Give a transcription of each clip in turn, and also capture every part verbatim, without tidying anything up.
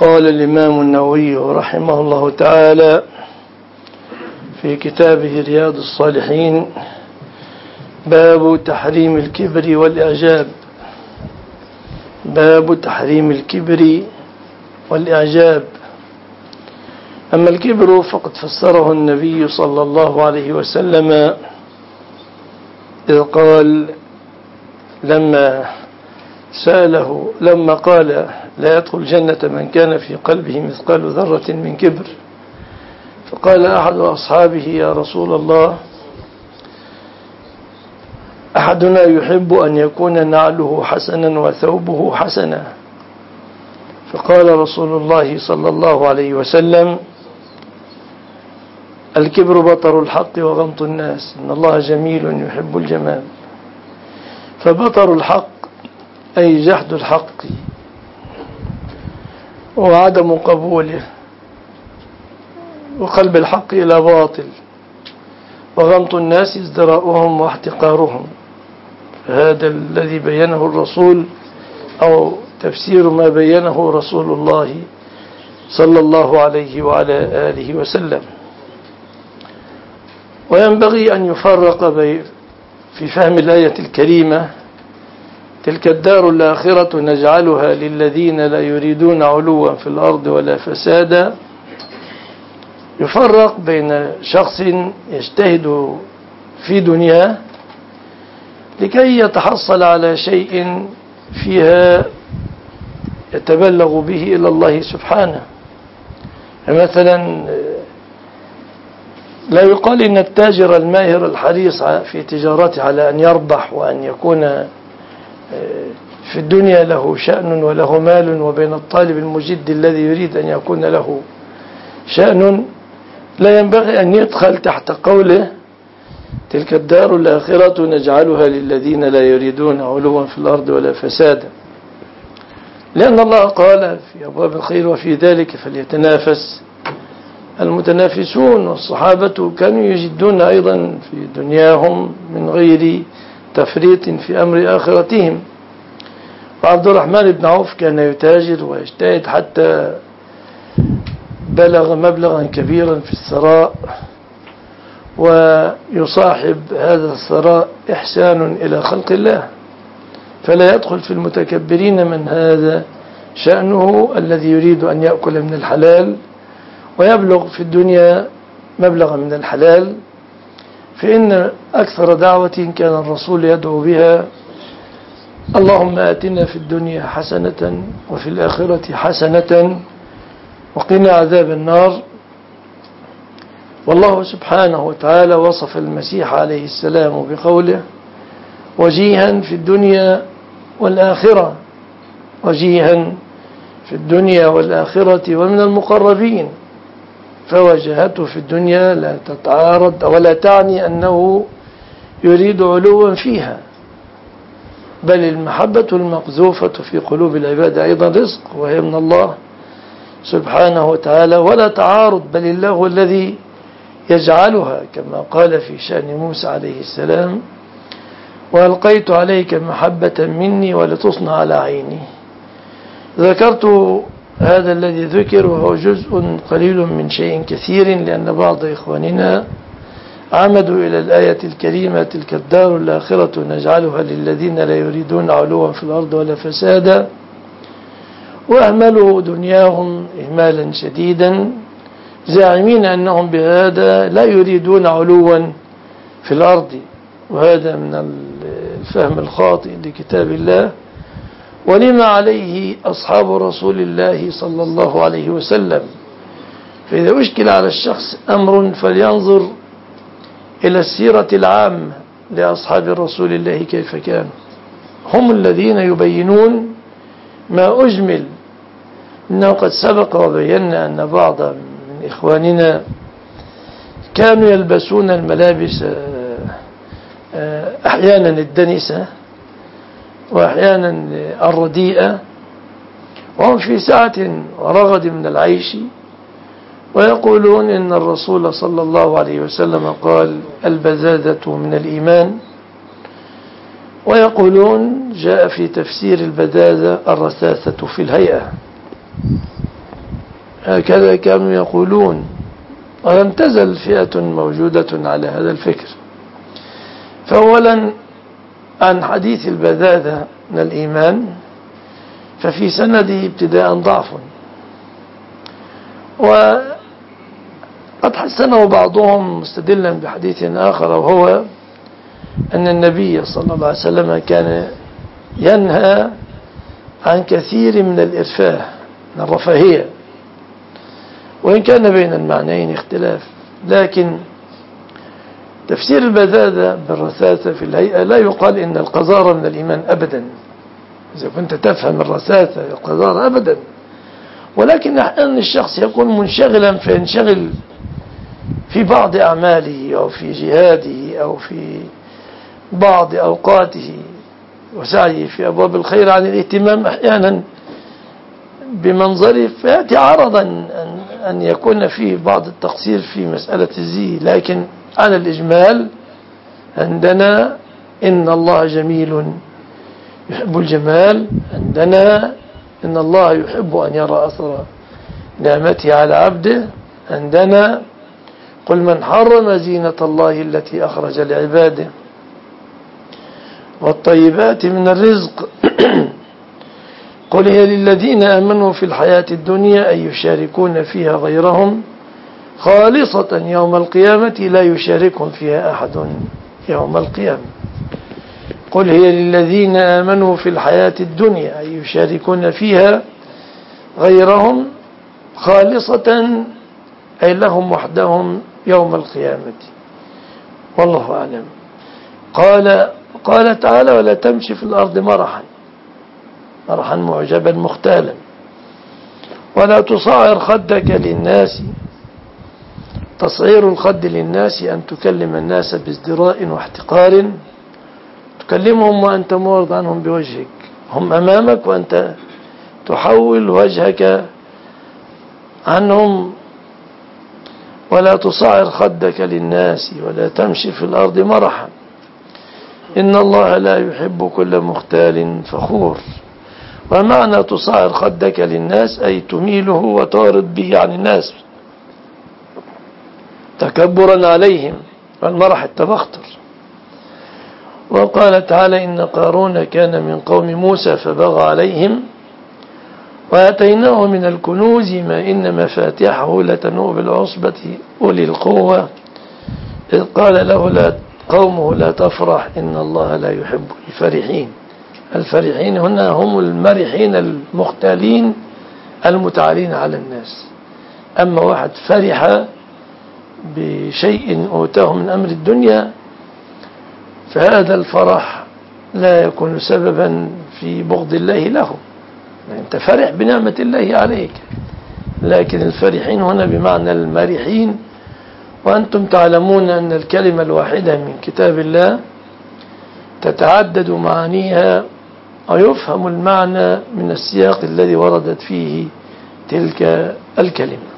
قال الإمام النووي رحمه الله تعالى في كتابه رياض الصالحين: باب تحريم الكبر والإعجاب. باب تحريم الكبر والإعجاب. أما الكبر فقد فسره النبي صلى الله عليه وسلم إذ قال لما سأله لما قال لا يدخل الجنة من كان في قلبه مثقال ذرة من كبر، فقال أحد أصحابه: يا رسول الله، أحدنا يحب أن يكون نعله حسنا وثوبه حسنا. فقال رسول الله صلى الله عليه وسلم: الكبر بطر الحق وغمط الناس، إن الله جميل يحب الجمال. فبطر الحق أي جحد الحق وعدم قبوله وقلب الحق إلى باطل، وغمط الناس ازدراؤهم واحتقارهم. هذا الذي بينه الرسول أو تفسير ما بينه رسول الله صلى الله عليه وعلى آله وسلم. وينبغي أن يفرق في فهم الآية الكريمة: تلك الدار الآخرة نجعلها للذين لا يريدون علوا في الأرض ولا فسادا. يفرق بين شخص يجتهد في دنياه لكي يتحصل على شيء فيها يتبلغ به إلى الله سبحانه. مثلا لا يقال إن التاجر الماهر الحريص في تجارته على أن يربح وأن يكون في الدنيا له شأن وله مال، وبين الطالب المجد الذي يريد أن يكون له شأن لا ينبغي أن يدخل تحت قوله تلك الدار الآخرة نجعلها للذين لا يريدون علوا في الأرض ولا فسادا، لأن الله قال في أبواب الخير: وفي ذلك فليتنافس المتنافسون. والصحابة كانوا يجدون أيضا في دنياهم من غير تفريط في أمر آخرتهم. وعبد الرحمن بن عوف كان يتاجر ويجتهد حتى بلغ مبلغا كبيرا في الثراء، ويصاحب هذا الثراء إحسان إلى خلق الله، فلا يدخل في المتكبرين من هذا شأنه الذي يريد أن يأكل من الحلال ويبلغ في الدنيا مبلغا من الحلال. فإن أكثر دعوة كان الرسول يدعو بها: اللهم آتنا في الدنيا حسنة وفي الآخرة حسنة وقنا عذاب النار. والله سبحانه وتعالى وصف المسيح عليه السلام بقوله: وجيها في الدنيا والآخرة، وجيها في الدنيا والآخرة ومن المقربين. فوجهته في الدنيا لا تتعارض ولا تعني أنه يريد علوا فيها، بل المحبة المقذوفة في قلوب العباد أيضا رزق، وهي من الله سبحانه وتعالى، ولا تعارض، بل الله الذي يجعلها، كما قال في شأن موسى عليه السلام: وألقيت عليك محبة مني ولتصنع على عيني. ذكرت هذا الذي ذكر وهو جزء قليل من شيء كثير، لأن بعض إخواننا عمدوا إلى الآية الكريمة: تلك الدار الآخرة نجعلها للذين لا يريدون علوا في الأرض ولا فسادا، وأهملوا دنياهم إهمالا شديدا، زاعمين أنهم بهذا لا يريدون علوا في الأرض. وهذا من الفهم الخاطئ لكتاب الله ولما عليه أصحاب رسول الله صلى الله عليه وسلم. فإذا أشكل على الشخص أمر فلينظر إلى السيرة العامة لأصحاب رسول الله كيف كانوا، هم الذين يبينون ما أجمل. إنه قد سبق وبينا أن بعض من إخواننا كانوا يلبسون الملابس أحيانا الدنسة وأحيانا الرديئة، وهم في سعة ورغد من العيش، ويقولون إن الرسول صلى الله عليه وسلم قال: البذاذة من الإيمان. ويقولون جاء في تفسير البذاذة الرثاثة في الهيئة. هكذا كانوا يقولون، ولم تزل فئة موجودة على هذا الفكر. فأولا عن حديث البذاذة من الإيمان، ففي سنده ابتداء ضعف، وقد حسنه بعضهم مستدلا بحديث آخر، وهو أن النبي صلى الله عليه وسلم كان ينهى عن كثير من الإرفاه، من الرفاهية، وإن كان بين المعنيين اختلاف، لكن تفسير البذاذة بالرثاثة في الهيئة لا يقال إن القذارة من الإيمان أبدا، إذا كنت تفهم الرثاثة القذارة أبدا، ولكن أحيانا الشخص يكون منشغلا فينشغل في بعض أعماله أو في جهاده أو في بعض أوقاته وسعيه في أبواب الخير عن الاهتمام أحيانا بمنظره، فيأتي عرضا أن يكون فيه بعض التقصير في مسألة الزي. لكن على الإجمال عندنا إن الله جميل يحب الجمال، عندنا إن الله يحب أن يرى أثر نعمته على عبده، عندنا قل من حرم زينة الله التي أخرج لعباده والطيبات من الرزق قل هي للذين آمنوا في الحياة الدنيا أن يشاركون فيها غيرهم خالصة يوم القيامة لا يشاركهم فيها أحد يوم القيامة. قل هي للذين آمنوا في الحياة الدنيا أن يشاركون فيها غيرهم خالصة أي لهم وحدهم يوم القيامة، والله أعلم. قال قال تعالى ولا تمشي في الأرض مرحا مرحا معجبا مختالا ولا تصعر خدك للناس. تصعير الخد للناس أن تكلم الناس بازدراء واحتقار، تكلمهم وأنت معرض عنهم بوجهك، هم أمامك وأنت تحول وجهك عنهم. ولا تصعر خدك للناس ولا تمشي في الأرض مرحا إن الله لا يحب كل مختال فخور. ومعنى تصعر خدك للناس أي تميله وتعرض به عن الناس تكبرا عليهم، والمرح التبختر. وقال تعالى إن قارون كان من قوم موسى فبغى عليهم وآتيناه من الكنوز ما إن مفاتحه لتنوء بالعصبة أولي القوة إذ قال له لا قومه لا تفرح إن الله لا يحب الفرحين. الفرحين هنا هم المرحين المختالين المتعالين على الناس. أما واحد فرح بشيء أوتاه من أمر الدنيا فهذا الفرح لا يكون سببا في بغض الله له، أنت فرح بنعمة الله عليك. لكن الفرحين هنا بمعنى المرحين، وأنتم تعلمون أن الكلمة الواحدة من كتاب الله تتعدد معانيها ويفهم المعنى من السياق الذي وردت فيه تلك الكلمة.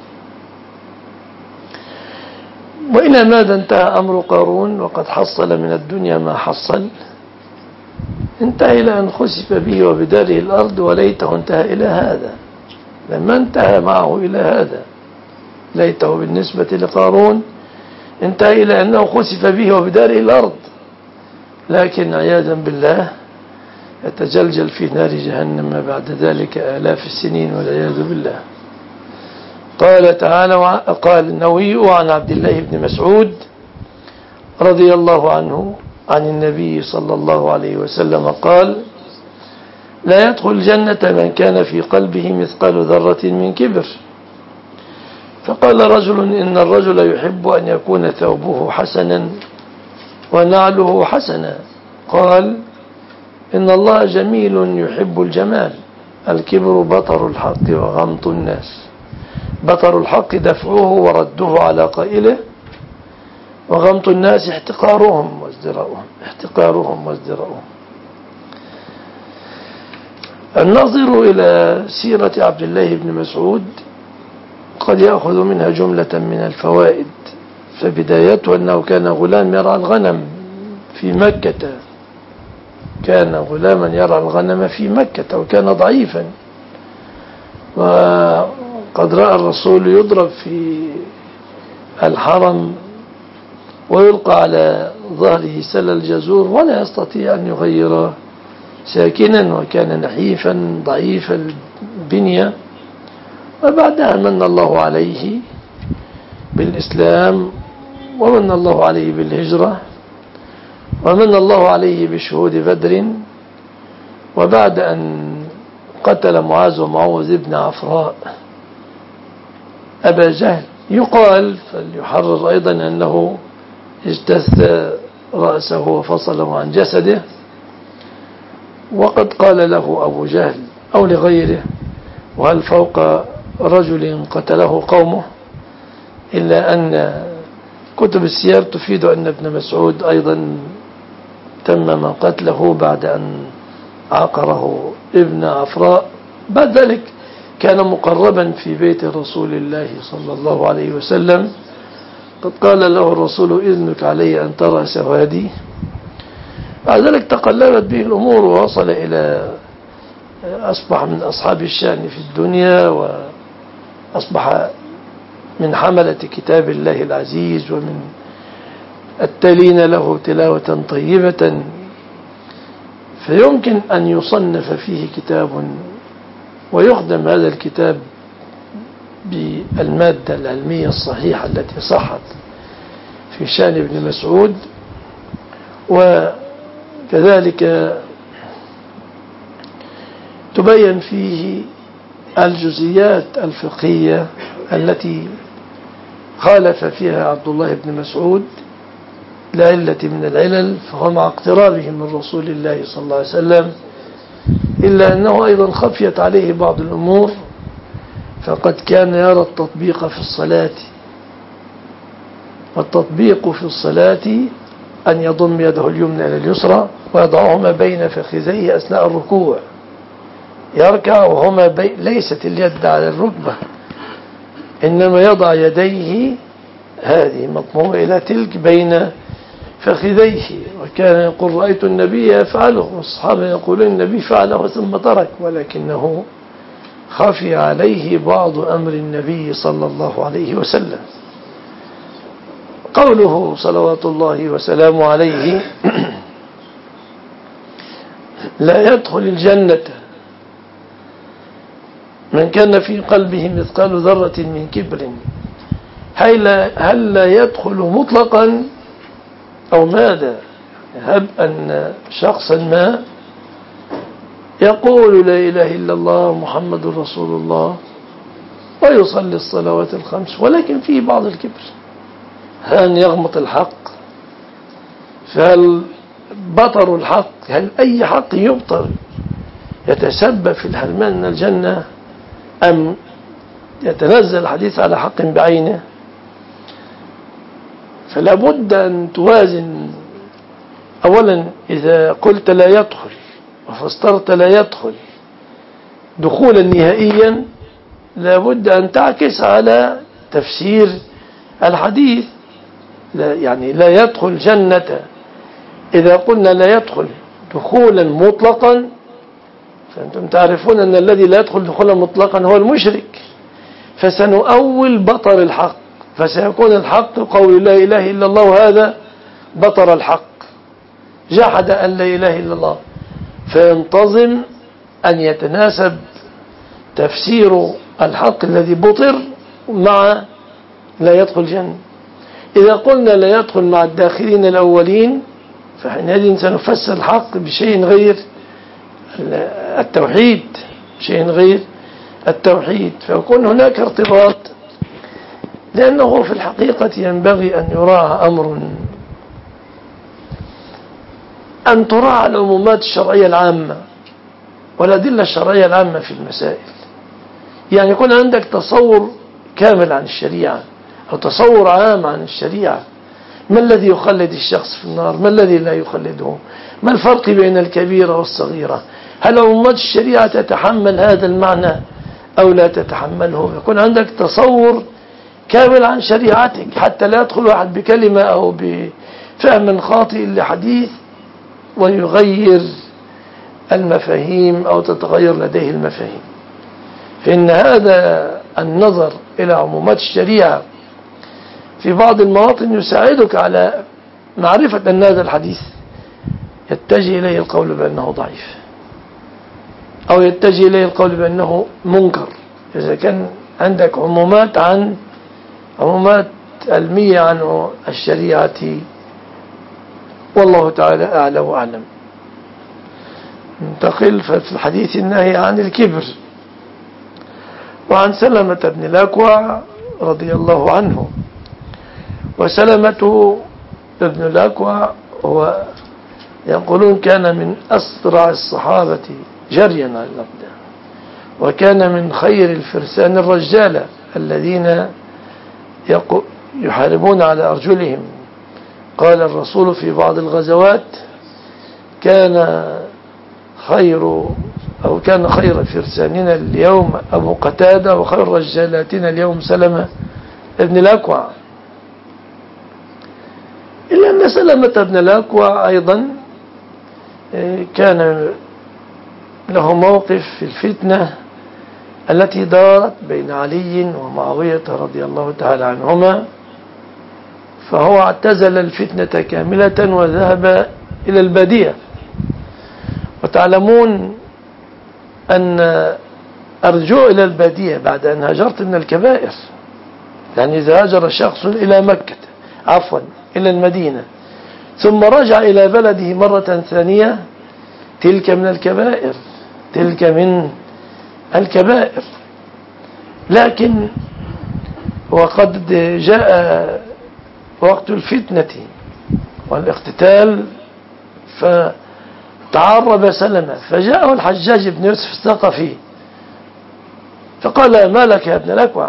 وإلى ماذا انتهى أمر قارون وقد حصل من الدنيا ما حصل؟ انتهى إلى أن خسف به وبداره الأرض، وليته انتهى إلى هذا، لما انتهى معه إلى هذا. ليته بالنسبة لقارون انتهى إلى أنه خسف به وبداره الأرض، لكن عياذا بالله يتجلجل في نار جهنم بعد ذلك آلاف السنين والعياذ بالله. قال تعالى قال النووي عن عبد الله بن مسعود رضي الله عنه عن النبي صلى الله عليه وسلم قال لا يدخل الجنة من كان في قلبه مثقال ذرة من كبر. فقال رجل إن الرجل يحب أن يكون ثوبه حسنا ونعله حسنا. قال إن الله جميل يحب الجمال. الكبر بطر الحق وغمط الناس. بطر الحق دفعه ورده على قائله، وغمط الناس احتقارهم وازدراؤهم احتقارهم وازدراؤهم. النظر إلى سيرة عبد الله بن مسعود قد يأخذ منها جملة من الفوائد. فبدايته أنه كان غلام يرعى الغنم في مكة، كان غلاما يرعى الغنم في مكة وكان ضعيفا، وقد وقد رأى الرسول يضرب في الحرم ويلقى على ظهره سل الجزور ولا يستطيع أن يغير ساكنا، وكان نحيفا ضعيف البنية. وبعدها من الله عليه بالإسلام، ومن الله عليه بالهجرة، ومن الله عليه بشهود بدر. وبعد أن قتل معاذ ومعوذ بن عفراء أبا جهل، يقال فليحرر أيضا أنه اجتث رأسه وفصله عن جسده. وقد قال له أبو جهل أو لغيره: وهل فوق رجل قتله قومه؟ إلا أن كتب السير تفيد أن ابن مسعود أيضا تمم قتله بعد أن عقره ابن عفراء. بعد ذلك كان مقربا في بيت رسول الله صلى الله عليه وسلم. قد قال له الرسول: إذنك علي أن ترى سوادي. بعد ذلك تقلبت به الأمور ووصل إلى أصبح من أصحاب الشأن في الدنيا، وأصبح من حملة كتاب الله العزيز، ومن التالين له تلاوة طيبة، فيمكن أن يصنف فيه كتاب ويخدم هذا الكتاب بالمادة العلمية الصحيحة التي صحت في شأن ابن مسعود. وكذلك تبين فيه الجزئيات الفقهية التي خالف فيها عبد الله بن مسعود لعلة من العلل، فهو مع اقترابه من رسول الله صلى الله عليه وسلم، إلا أنه أيضا خفيت عليه بعض الأمور، فقد كان يرى التطبيق في الصلاة. والتطبيق في الصلاة أن يضم يده اليمنى إلى اليسرى ويضعهما بين فخذيه أثناء الركوع، يركع وهما بي... ليست اليد على الركبة، إنما يضع يديه هذه مضمومة إلى تلك بين فخذيه. وكان يقول: رأيت النبي يفعله، والصحابة يقولون النبي فعله ثم ترك، ولكنه خفي عليه بعض أمر النبي صلى الله عليه وسلم. قوله صلوات الله وسلامه عليه: لا يدخل الجنة من كان في قلبه مثقال ذرة من كبر. هل لا يدخل مطلقا أو ماذا؟ هب أن شخصا ما يقول لا إله إلا الله محمد رسول الله ويصلي الصلوات الخمس، ولكن فيه بعض الكبر، أن يغمط الحق. فهل بطر الحق، هل أي حق يبطر يتسبب في الحرمان من الجنة، أم يتنزل الحديث على حق بعينه؟ فلا بد أن توازن. أولا إذا قلت لا يدخل وفسرت لا يدخل دخولا نهائيا، لا بد أن تعكس على تفسير الحديث. لا يعني لا يدخل جنة، إذا قلنا لا يدخل دخولا مطلقا، فأنتم تعرفون أن الذي لا يدخل دخولا مطلقا هو المشرك، فسنؤول بطر الحق، فسيكون الحق قول لا إله إلا الله، وهذا بطر الحق، جحد أن لا إله إلا الله. فينتظم أن يتناسب تفسير الحق الذي بطر مع لا يدخل جنة. إذا قلنا لا يدخل مع الداخلين الأولين، فحينئذ سنفسر الحق بشيء غير التوحيد، شيء غير التوحيد، فيكون هناك ارتباط. لأنه في الحقيقة ينبغي أن يراعى أمر، أن تراعى العمومات الشرعية العامة والأدلة الشرعية العامة في المسائل. يعني يكون عندك تصور كامل عن الشريعة أو تصور عام عن الشريعة. ما الذي يخلد الشخص في النار؟ ما الذي لا يخلده؟ ما الفرق بين الكبيرة والصغيرة؟ هل عمومات الشريعة تتحمل هذا المعنى أو لا تتحمله؟ يكون عندك تصور كامل عن شريعتك، حتى لا يدخل واحد بكلمة أو بفهم خاطئ لحديث ويغير المفاهيم أو تتغير لديه المفاهيم. فإن هذا النظر إلى عمومات الشريعة في بعض المواطن يساعدك على معرفة أن هذا الحديث يتجه إليه القول بأنه ضعيف، أو يتجه إليه القول بأنه منكر، إذا كان عندك عمومات عن عمومات علمية عن الشريعة. والله تعالى أعلى وأعلم. ننتقل في الحديث النهي عن الكبر. وعن سلمة بن الأكوع رضي الله عنه. وسلمة بن الأكوع هو يقولون كان من أسرع الصحابة جريا على الأقدام، وكان من خير الفرسان الرجالة الذين يحاربون على أرجلهم. قال الرسول في بعض الغزوات كان خير أو كان خير فرساننا اليوم أبو قتادة، وخير رجالاتنا اليوم سلمة ابن الأكوع. إلا أن سلمة بن الأكوع أيضا كان له موقف في الفتنة التي دارت بين علي ومعاوية رضي الله تعالى عنهما، فهو اعتزل الفتنة كاملة وذهب إلى البادية. وتعلمون أن الرجوع إلى البادية بعد أن هاجرت من الكبائر، يعني إذا هاجر شخص إلى مكة عفوا إلى المدينة ثم رجع إلى بلده مرة ثانية، تلك من الكبائر، تلك من الكبائر. لكن وقد جاء وقت الفتنة والاقتتال فتعرب سلمة، فجاءه الحجاج بن يوسف الثقفي فقال: ما لك يا ابن الأكوع؟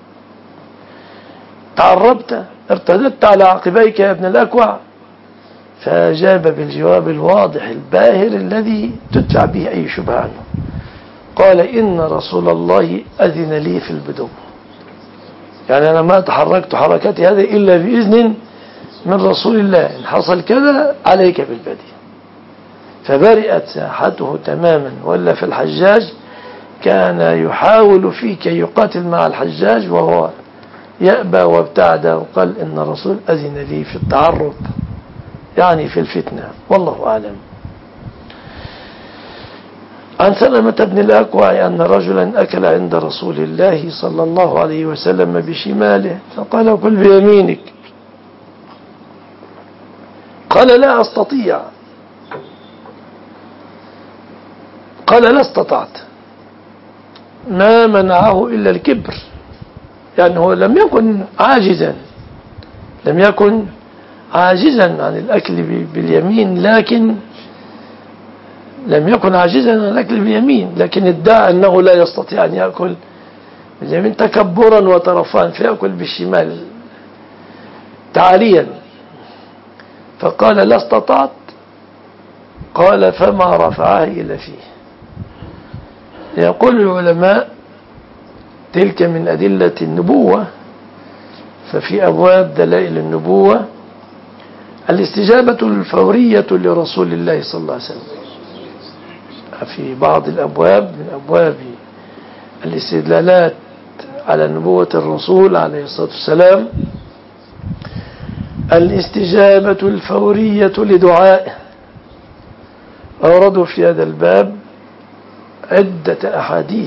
تعربت، ارتدت على عقبيك يا ابن الأكوع؟ فأجاب بالجواب الواضح الباهر الذي تدفع به أي شبهة عنه. قال: إن رسول الله أذن لي في البدو، يعني أنا ما تحركت حركتي هذه إلا بإذن من رسول الله، إن حصل كذا عليك بالبدي. فبرئت ساحته تماما. ولا في الحجاج كان يحاول فيه كي يقاتل مع الحجاج وهو يأبى وابتعد، وقال: إن الرسول أذن لي في التعرض، يعني في الفتنة. والله أعلم. عن سلمة بن الأكوع أن رجلا أكل عند رسول الله صلى الله عليه وسلم بشماله فقال: كل بيمينك. قال: لا أستطيع. قال: لا استطعت. ما منعه إلا الكبر، يعني هو لم يكن عاجزا لم يكن عاجزا عن الأكل باليمين، لكن لم يكن عاجزا عن الأكل باليمين، لكن ادعى أنه لا يستطيع أن يأكل باليمين تكبرا وترفعا، فيأكل بالشمال تعاليا. فقال: لا استطعت. قال: فما رفعه إلى فيه. يقول العلماء: تلك من أدلة النبوة. ففي أبواب دلائل النبوة الاستجابة الفورية لرسول الله صلى الله عليه وسلم. في بعض الأبواب من أبواب الاستدلالات على نبوة الرسول عليه الصلاة والسلام الاستجابة الفورية لدعائه. أوردوا في هذا الباب عدة أحاديث: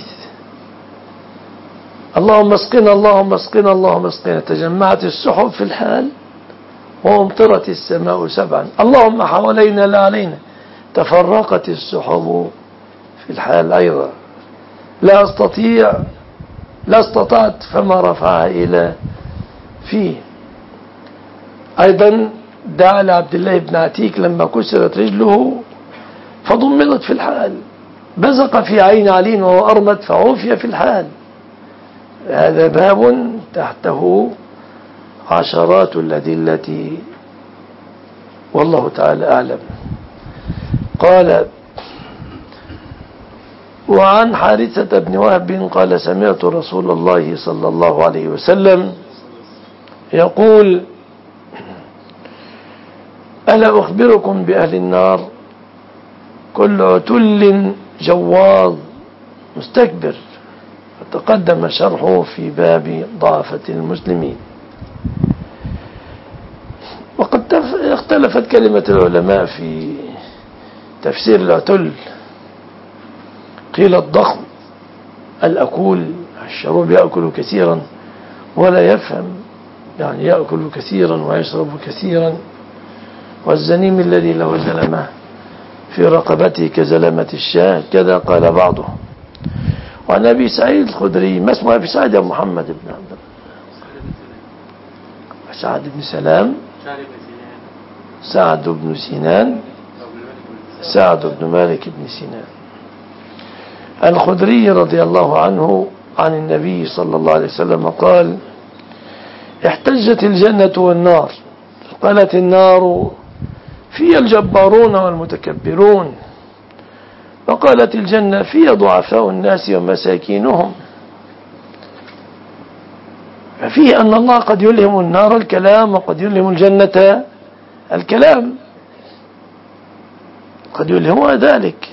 اللهم اسقنا اللهم اسقنا اللهم اسقنا، تجمعت السحب في الحال وامطرت السماء سبعا. اللهم حوالينا لا علينا، تفرقت السحب في الحال أيضا. لا أستطيع، لا استطعت، فما رفع إلى فيه. أيضا دعا لعبد الله بن عتيك لما كسرت رجله فضمدت في الحال، بزق في عين علي وهو أرمد فعوفي في الحال. هذا باب تحته عشرات الأدلة، والله تعالى أعلم. قال: وعن حارثة بن وهب قال: سمعت رسول الله صلى الله عليه وسلم يقول: ألا أخبركم بأهل النار؟ كل عتل جواظ مستكبر. تقدم شرحه في باب ضعفة المسلمين. وقد اختلفت كلمة العلماء في تفسير العتل. قيل الضخم الأكول، الشراب يأكل كثيرا ولا يفهم، يعني يأكل كثيرا ويشرب كثيرا. والزنيم الذي له زلمة في رقبته كزلمة الشاة، كذا قال بعضه. وعن أبي سعيد الخدري، ما اسمه أبي سعيد يا محمد بن عبد الله؟ سعد بن سلام، سعد بن سنان، سعد بن مالك بن سنان الخدري رضي الله عنه عن النبي صلى الله عليه وسلم قال: احتجت الجنة والنار، قالت النار: في الجبارون والمتكبرون. وقالت الجنة: في ضعفاء الناس ومساكينهم. ففيه أن الله قد يلهم النار الكلام، وقد يلهم الجنة الكلام، قد يلهمها ذلك.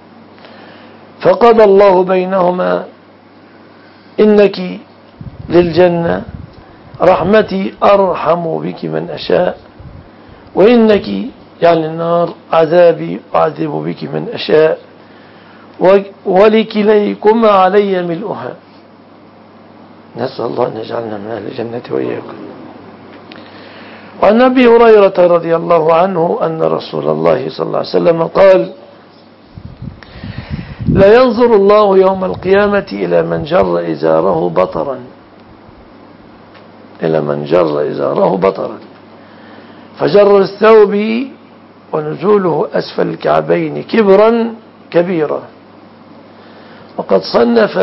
فقضى الله بينهما: إنك للجنة رحمتي أرحم بك من أشاء، وإنك يعني النار عذابي أعذب بك من أشاء، ولكليكما علي ملؤها. نسأل الله أن يجعلنا من أهل الجنة وإياكم. وعن أبي هريرة رضي الله عنه أن رسول الله صلى الله عليه وسلم قال: لا ينظر الله يوم القيامة إلى من جر إزاره بطرا إلى من جر إزاره بطرا فجر الثوب ونزوله أسفل الكعبين كبرا كبيرا. وقد صنف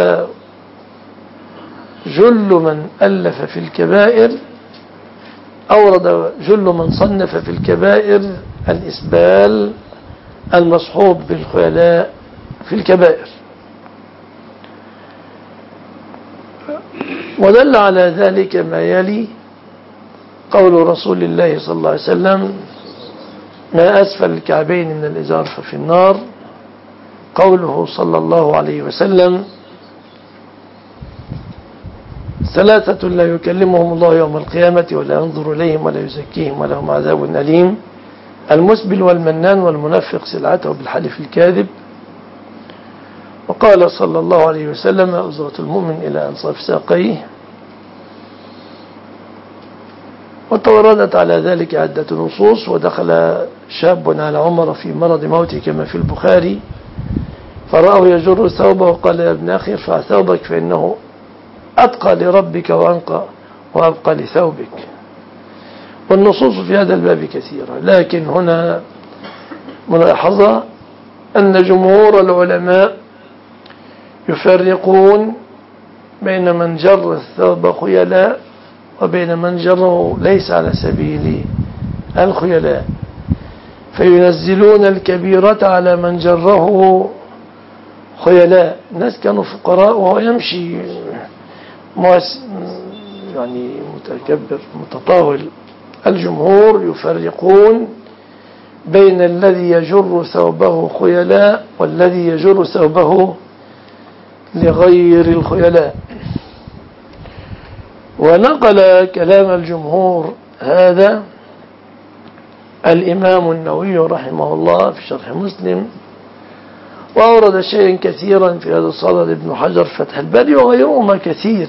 جل من ألف في الكبائر، أورد جل من صنف في الكبائر الإسبال المصحوب بالخيلاء في الكبائر. ودل على ذلك ما يلي قول رسول الله صلى الله عليه وسلم: ما أسفل الكعبين من الإزار ففي النار. قوله صلى الله عليه وسلم: ثلاثة لا يكلمهم الله يوم القيامة ولا ينظر إليهم ولا يزكيهم ولهم عذاب أليم: المسبل والمنان والمنفق سلعته بالحلف الكاذب. وقال صلى الله عليه وسلم: أزرة المؤمن إلى أنصاف ساقيه. وتوردت على ذلك عدة نصوص. ودخل شاب على عمر في مرض موته كما في البخاري، فرآه يجر ثوبه وقال: يا ابن أخي ارفع ثوبك فإنه أتقى لربك وأنقى وأبقى لثوبك. والنصوص في هذا الباب كثيرة، لكن هنا ملاحظة أن جمهور العلماء يفرقون بين من جر الثوب خيلاء وبين من جره ليس على سبيل الخيلاء، فينزلون الكبيرة على من جره خيلاء. الناس كانوا فقراء وهو يمشي يعني متكبر متطاول. الجمهور يفرقون بين الذي يجر ثوبه خيلاء والذي يجر ثوبه لغير الخيلاء. ونقل كلام الجمهور هذا الإمام النووي رحمه الله في شرح مسلم، وأورد شيئا كثيرا في هذا الصدد ابن حجر فتح الباري وغيرهما كثير.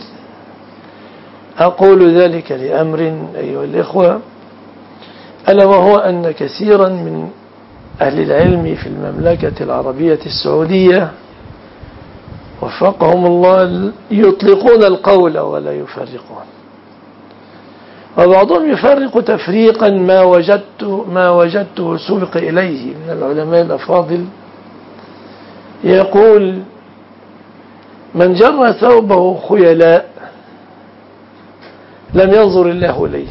أقول ذلك لأمر أيها الإخوة، ألا وهو أن كثيرا من أهل العلم في المملكة العربية السعودية وفقهم الله يطلقون القول ولا يفرقون. وبعضهم يفرق تفريقا ما وجدت ما وجدته سبق إليه من العلماء الأفاضل، يقول: من جر ثوبه خيلاء لم ينظر الله إليه،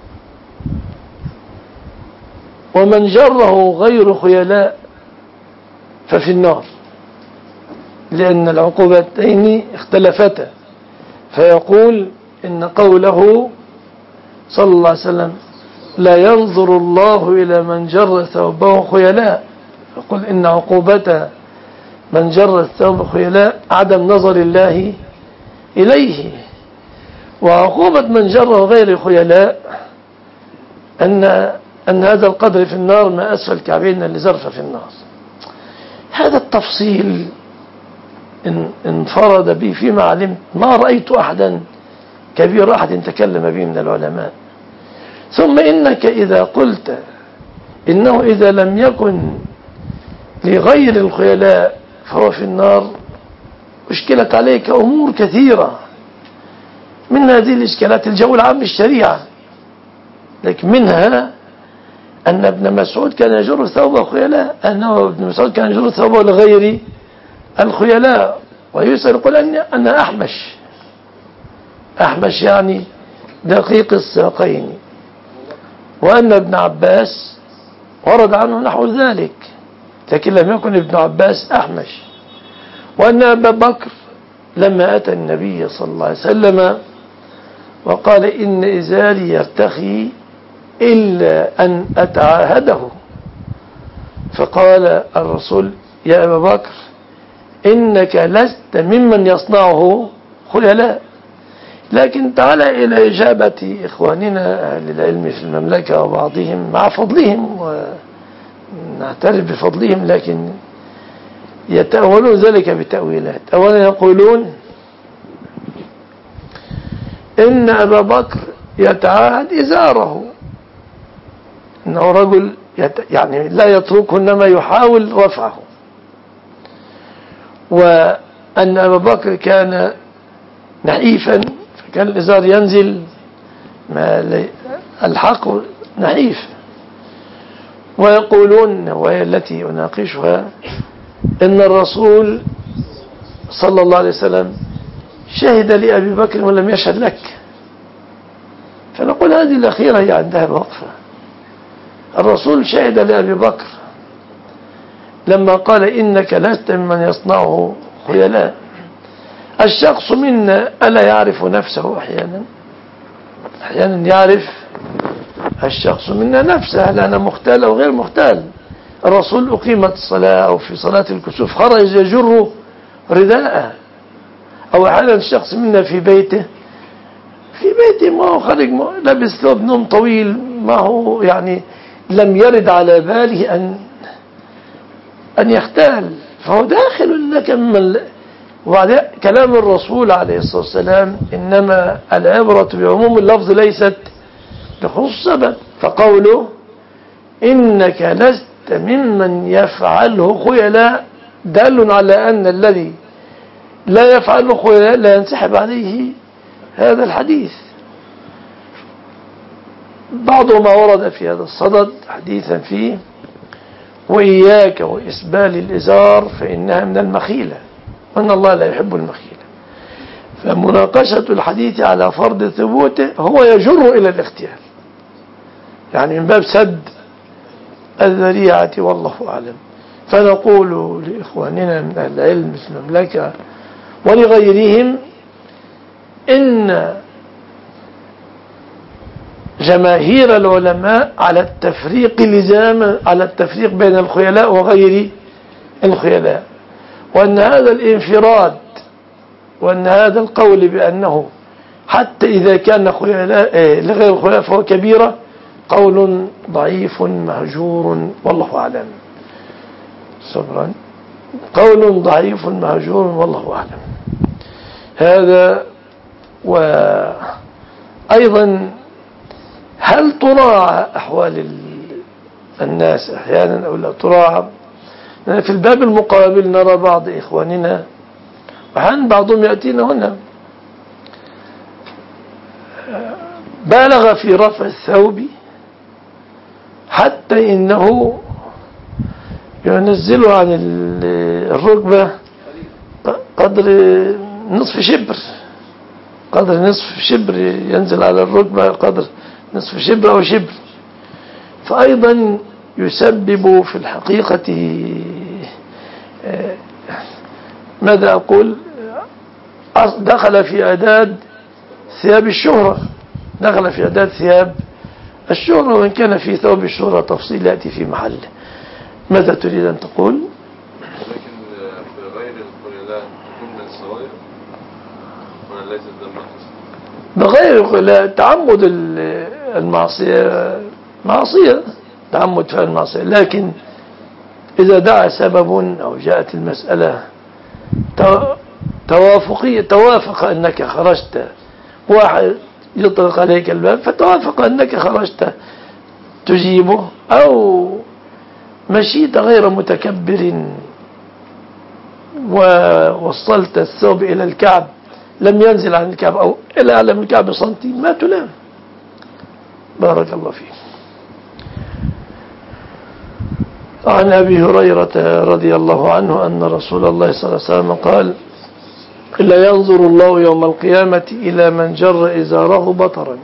ومن جره غير خيلاء ففي النار، لأن العقوبتين اختلفتا. فيقول إن قوله صلى الله عليه وسلم: لا ينظر الله إلى من جر ثوبه خيلاء، يقول إن عقوبة من جر الثوب خيلاء عدم نظر الله إليه. وعقوبة من جره غير خيلاء أن أن هذا القدر في النار ما أسفل الكعبين اللي زرف في النار. هذا التفصيل إن انفرد به فيما علمت، ما رأيت أحدا كبير أحد تكلم به من العلماء. ثم إنك إذا قلت إنه إذا لم يكن لغير الخيلاء فهو في النار، أشكلت عليك أمور كثيرة. من هذه الإشكالات الجو العام للشريعة، لكن منها أن ابن مسعود كان يجر ثوبه خيلاء، أنه ابن مسعود كان يجر ثوبه لغير الخيلاء، ويسأل يقول أن أنا أحمش. أحمش يعني دقيق الساقين. وأن ابن عباس ورد عنه نحو ذلك، لكن لم يكن ابن عباس أحمش. وأن أبا بكر لما أتى النبي صلى الله عليه وسلم وقال إن إزاري يرتخي إلا أن أتعاهده، فقال الرسول يا أبا بكر إنك لست ممن يصنعه خيلاء. لكن تعالى إلى إجابة إخواننا أهل العلم في المملكة وبعضهم مع فضلهم ونعترف بفضلهم، لكن يتأولون ذلك بتأويلات. أولا يقولون إن أبا بكر يتعاهد إزاره، إنه رجل يعني لا يتركه إنما يحاول رفعه، وأن أبا بكر كان نحيفا فكان الإزار ينزل ما الحق نحيف. ويقولون وهي التي أناقشها إن الرسول صلى الله عليه وسلم شهد لأبي بكر ولم يشهد لك، فنقول هذه الأخيرة هي عندها الوقفة. الرسول شهد لأبي بكر لما قال إنك لست ممن يصنعه خيلاء. الشخص منا ألا يعرف نفسه أحيانا أحيانا يعرف الشخص منا نفسه، هل أنا مختال أو غير مختال. الرسول أقيمت الصلاة أو في صلاة الكسوف خرج يجر رداءه، أو أحيانا الشخص منا في بيته في بيته ما هو خارج لابس ثوب نوم طويل، ما هو يعني لم يرد على باله أن أن يختال، فهو داخل لك من. وبعد كلام الرسول عليه الصلاة والسلام إنما العبرة بعموم اللفظ ليست بخصوص السبب، فقوله إنك لست ممن يفعله خيلاء دال على أن الذي لا يفعله خيلاء لا ينسحب عليه هذا الحديث. بعض ما ورد في هذا الصدد حديثا فيه وإياك وإسبال الإزار فإنها من المخيلة وأن الله لا يحب المخيلة. فمناقشة الحديث على فرض ثبوته هو يجر إلى الاختيار، يعني من باب سد الذريعة والله أعلم. فنقول لإخواننا من أهل العلم في المملكة ولغيرهم إن جماهير العلماء على التفريق لزاما على التفريق بين الخيلاء وغير الخيلاء، وأن هذا الانفراد وأن هذا القول بأنه حتى إذا كان خيلاء لغير الخيلاء فهو كبيرة قول ضعيف مهجور والله أعلم. صبرا قول ضعيف مهجور والله أعلم. هذا. وأيضا هل تراعى أحوال الناس أحيانا أو لا تراعى؟ في الباب المقابل نرى بعض إخواننا وحين بعضهم يأتينا هنا بالغ في رفع الثوب حتى إنه ينزله عن الركبة قدر نصف شبر قدر نصف شبر ينزل على الركبة قدر نصف شبر أو شبر. فأيضا يسبب في الحقيقة ماذا أقول دخل في أعداد ثياب الشهرة دخل في أعداد ثياب الشهرة وإن كان في ثوب الشهرة تفصيل يأتي في محله. ماذا تريد أن تقول؟ لكن في غير الخيلاء تكون من السوائر ولا بغير لا تعمد المعصية معصية، تعمد فعل المعصية، لكن إذا دعا سبب أو جاءت المسألة توافقية، توافق أنك خرجت، واحد يطلق عليك الباب فتوافق أنك خرجت تجيبه، أو مشيت غير متكبر ووصلت الثوب إلى الكعب لم ينزل عن الكعب أو إلى أعلى من الكعب سنتي ما تلام. بارك الله فيك. عن أبي هريرة رضي الله عنه أن رسول الله صلى الله عليه وسلم قال: لا ينظر الله يوم القيامة إلى من جر إزاره بطرا.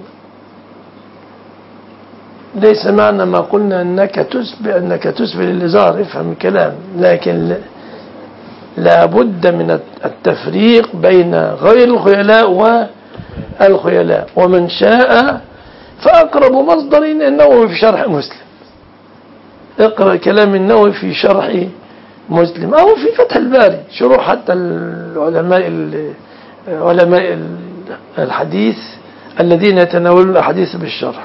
ليس معنى ما قلنا أنك تسبل أنك تسبل الإزار، افهم الكلام، لكن لا بد من التفريق بين غير الخيلاء والخيلاء. ومن شاء فأقرب مصدر النووي في شرح مسلم، اقرأ كلام النووي في شرح مسلم أو في فتح الباري، شروح حتى العلماء علماء الحديث الذين يتناولون الحديث بالشرح.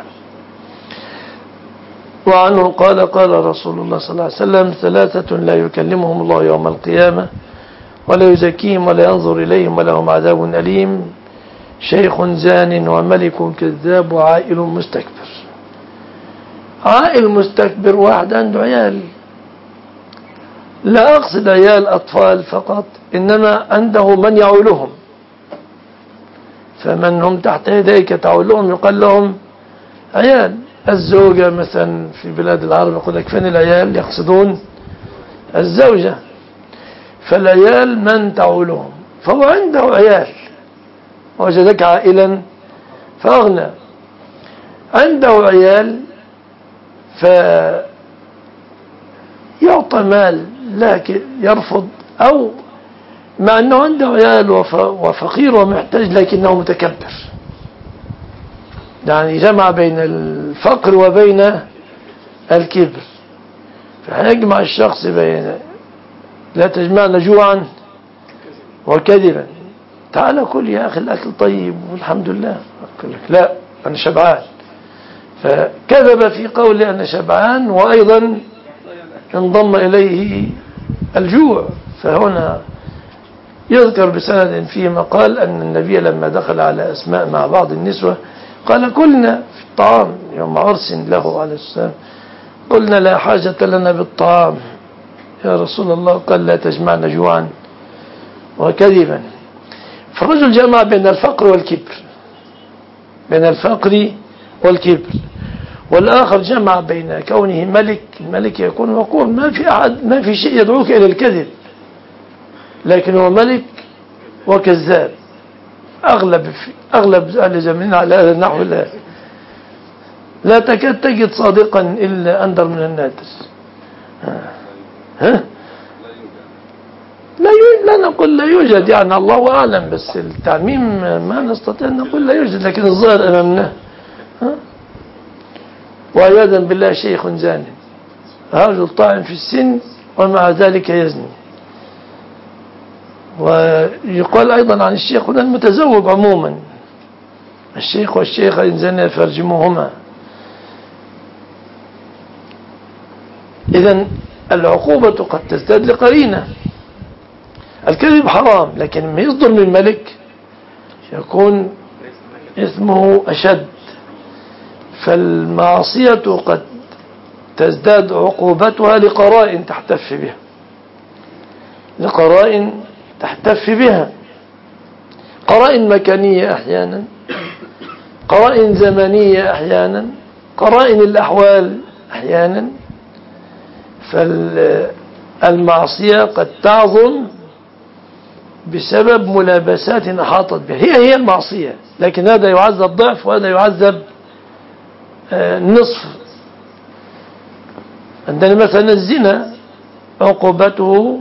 وعنه قال: قال رسول الله صلى الله عليه وسلم: ثلاثة لا يكلمهم الله يوم القيامة ولا يزكيهم ولا ينظر إليهم ولهم عذاب أليم: شيخ زان وملك كذاب وعائل مستكبر. عائل مستكبر واحد عنده عيال، لا أقصد عيال أطفال فقط، إنما عنده من يعولهم، فمن هم تحت يديك تعولهم يقال لهم عيال. الزوجة مثلا في بلاد العرب يقول لك فين العيال، يقصدون الزوجة، فالعيال من تعولهم، فهو عنده عيال، وجدك عائلا فأغنى، عنده عيال فيعطى مال لكن يرفض، أو مع أنه عنده عيال وفقير ومحتاج لكنه متكبر، يعني جمع بين الفقر وبين الكبر، فيجمع الشخص بين لا تجمعنا جوعا وكذبا، تعال كل يا أخي الأكل طيب والحمد لله، أقول لك لا أنا شبعان، فكذب في قوله أنا شبعان وأيضا انضم إليه الجوع. فهنا يذكر بسند فيما قال أن النبي لما دخل على أسماء مع بعض النسوة قال: كلنا في الطعام يوم عرس له عليه السلام، قلنا لا حاجة لنا بالطعام يا رسول الله، قال: لا تجمعنا جوعا وكذبا. فالرجل جمع بين الفقر والكبر، بين الفقر والكبر، والآخر جمع بين كونه ملك، الملك يكون وقور، ما في أحد ما في شيء يدعوك إلى الكذب، لكن هو ملك وكذاب. أغلب أغلب أهل زماننا على هذا النحو، لا لا تكاد تجد صادقا إلا أندر من النادر. ها؟ لا يوجد، لا نقول لا يوجد، يعني الله أعلم، بس التعميم ما نستطيع أن نقول لا يوجد، لكن الظاهر أمامنا. ها؟ وعياذا بالله شيخ زاني، رجل طاعن في السن ومع ذلك يزني. ويقال أيضا عن الشيخ هنا المتزوج عموما، الشيخ والشيخة إن زنيا فارجموهما. إذن العقوبة قد تزداد لقرينة. الكذب حرام، لكن ما يصدر من ملك يكون اسمه أشد. فالمعصية قد تزداد عقوبتها لقرائن تحتف بها، لقرائن تحتف بها، قرائن مكانية أحيانا، قرائن زمنية أحيانا، قرائن الأحوال أحيانا. فالمعصية قد تعظم بسبب ملابسات أحاطت بها، هي هي المعصية، لكن هذا يعذب ضعف وهذا يعذب نصف. عندنا مثلا الزنا عقوبته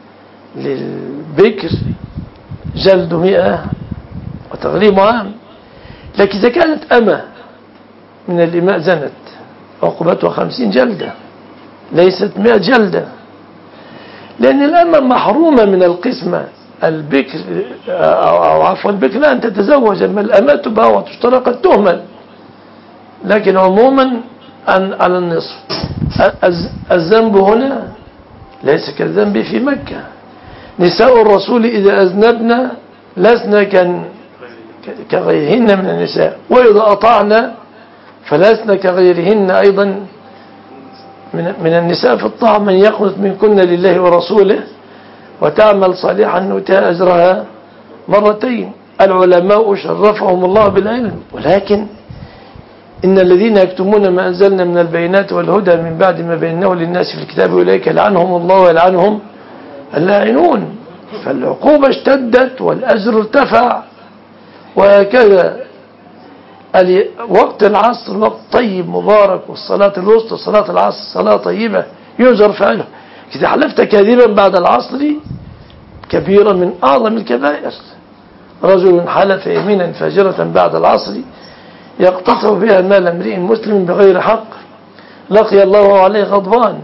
للبكر جلد مئة وتغريم عام، لكن إذا كانت أمة من الإماء زنت عقوبتها خمسين جلدة ليست مئة جلدة، لأن الأمة محرومة من القسمة البكر أو عفوا البكر لا أن تتزوج، أما الأمة تباع وتشترى قد تهمل، لكن عموما على النصف. الذنب هنا ليس كالذنب في مكة. نساء الرسول إذا أذنبن لسنا كغيرهن من النساء، وإذا أطعنا فلسنا كغيرهن أيضا من النساء في الطاعة. من يقنط منكن لله ورسوله وتعمل صالحا نؤتها أجرها مرتين. العلماء شرفهم الله بالعلم، ولكن إن الذين يكتمون ما أنزلنا من البينات والهدى من بعد ما بيناه للناس في الكتاب أولئك لعنهم الله ويلعنهم اللاعنون. فالعقوبة اشتدت والأجر ارتفع. وهكذا وقت العصر وقت طيب مبارك، والصلاة الوسطى صلاة العصر صلاة طيبة يؤجر فعله. إذا حلفت كاذبا بعد العصر كبيرة من أعظم الكبائر. رجل حلف يمينا فاجرة بعد العصر يقتطع بها مال امرئ مسلم بغير حق لقي الله عليه غضبان.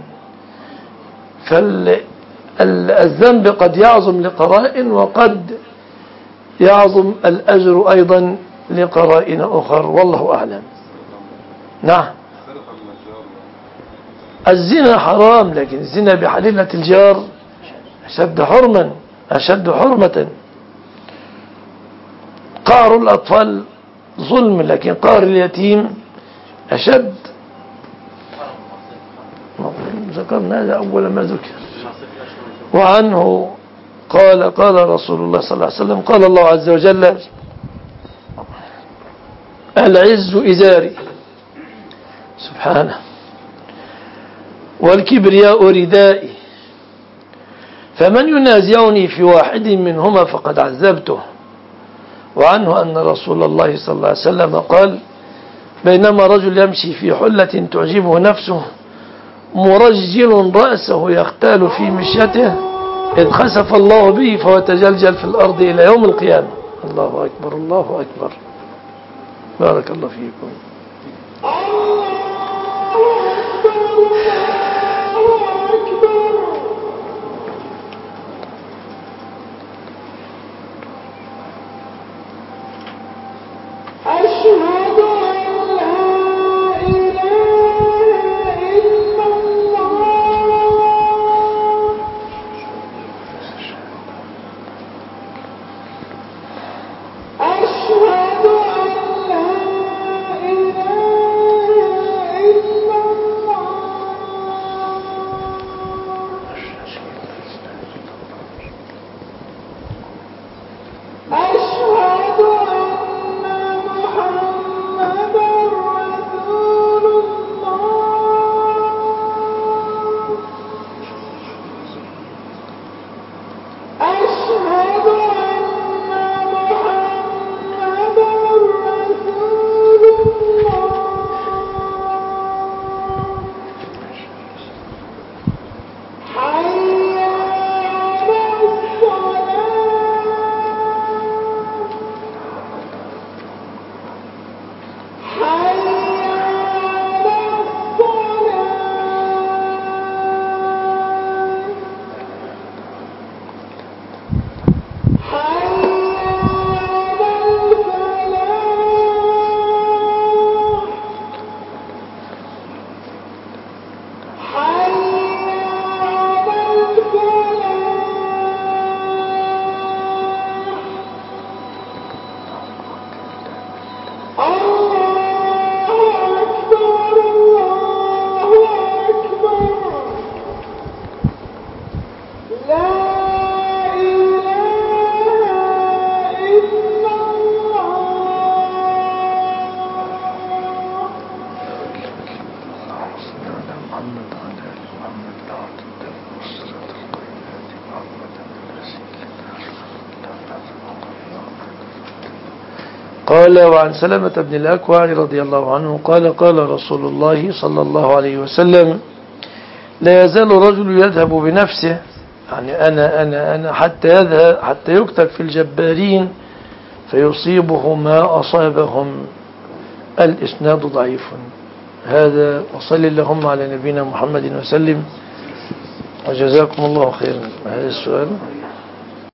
فالذنب قد يعظم لقرائن، وقد يعظم الأجر أيضا لقرائن أخر، والله أعلم. نعم، الزنا حرام، لكن الزنا بحليلة الجار أشد حرما أشد حرمة. قهر الأطفال ظلم، لكن قهر اليتيم أشد. ذكرنا هذا أول ما ذكر. وعنه قال قال رسول الله صلى الله عليه وسلم قال الله عز وجل العز إزاري سبحانه والكبرياء ردائي، فمن ينازعني في واحد منهما فقد عذبته. وعنه أن رسول الله صلى الله عليه وسلم قال بينما رجل يمشي في حلة تعجبه نفسه مرجل رأسه يختال في مشيته إذ خسف الله به فهو تجلجل في الأرض إلى يوم القيامة. الله أكبر الله أكبر. بارك الله فيكم. قال وعن سلمة بن الأكوع رضي الله عنه قال قال رسول الله صلى الله عليه وسلم لا يزال الرجل يذهب بنفسه، يعني أنا أنا أنا حتى يذهب حتى يكتب في الجبارين فيصيبه ما أصابهم. الإسناد ضعيف. هذا وصلي اللهم على نبينا محمد وسلم، وجزاكم الله خيرا. هذا السؤال.